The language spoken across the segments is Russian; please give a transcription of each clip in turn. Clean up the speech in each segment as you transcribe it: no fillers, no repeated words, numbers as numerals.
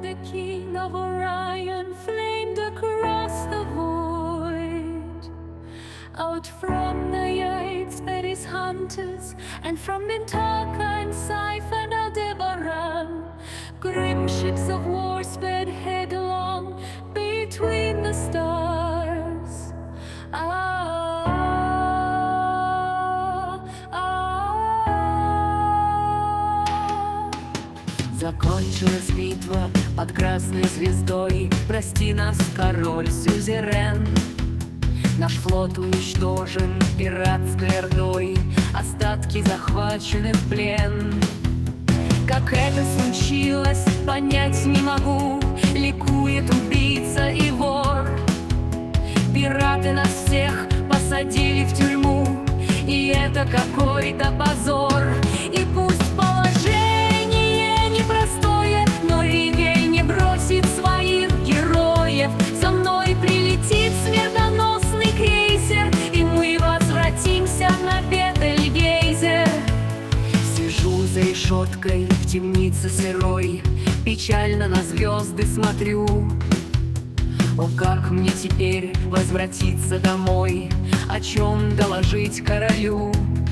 the King of Orion flamed across the void. Out from the Yates sped his hunters, and from Mintaka and Scythe and Aldebaran, grim ships of war sped headlong between the stars. Закончилась битва под красной звездой. Прости нас, король Сюзерен. Наш флот уничтожен пиратской ордой, остатки захвачены в плен. Как это случилось, понять не могу. Ликует убийца и вор. Пираты нас всех посадили в тюрьму, и это какой-то позор. И пусть положение непростое, но Ривель не бросит своих героев. За мной прилетит смертоносный крейсер, и мы возвратимся на Бетельгейзе. Сижу за решеткой в темнице сырой, печально на звезды смотрю. О, как мне теперь возвратиться домой, о чем доложить королю?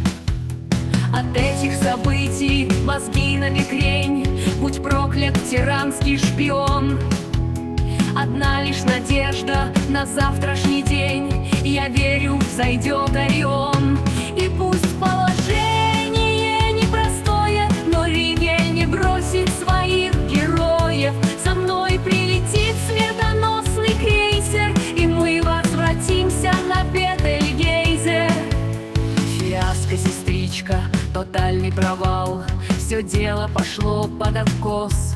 От этих событий мозги на бекрень, будь проклят тиранский шпион. Одна лишь надежда на завтрашний день, я верю, взойдет Орион. И пусть положение непростое, но Ривель не бросит своих героев. За мной прилетит смертоносный крейсер, и мы возвратимся на Бетельгейзе. Фиаско, сестричка, тотальный провал, все дело пошло под откос.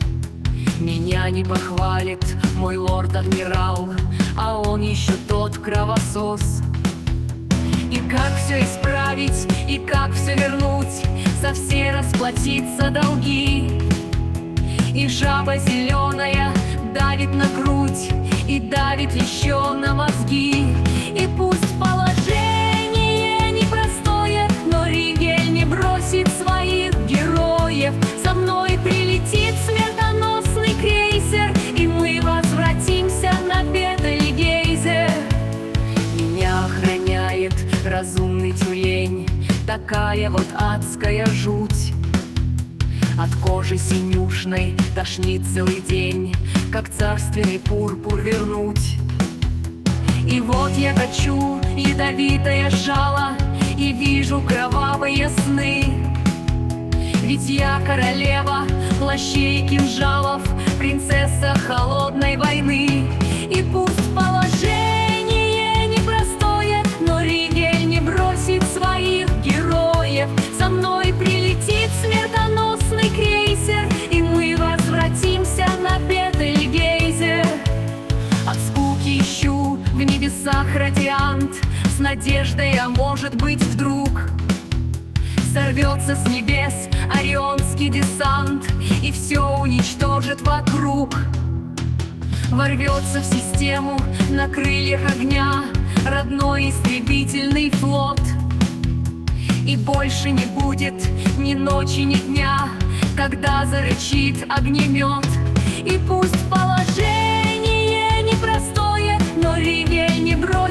Меня не похвалит мой лорд-адмирал, а он еще тот кровосос. И как все исправить, и как все вернуть, за все расплатиться долги? И жаба зеленая давит на грудь и давит еще на мозги. И пусть положение непростое, но Ривель не бросит своих героев. За мной прилетит смертоносный крейсер, и мы возвратимся на Бетельгейзе. Меня охраняет разумный тюлень, такая вот адская жуть. От кожи синюшной тошнит целый день, как царственный пурпур вернуть. И вот я точу ядовитое жало и вижу кровавые сны. Ведь я королева плащей и кинжалов, принцесса холодной войны. И пусть положение непростое, но Ривель не бросит своих героев. За мной прилетит смертоносный крейсер, и мы возвратимся на Бетельгейзе. От скуки ищу в небесах радиант, с надеждой, а может быть вдруг сорвется с небес орионский десант и все уничтожит вокруг. Ворвется в систему на крыльях огня родной истребительный флот, и больше не будет ни ночи, ни дня, когда зарычит огнемет. И пусть положение непростое, но Ривель не бросит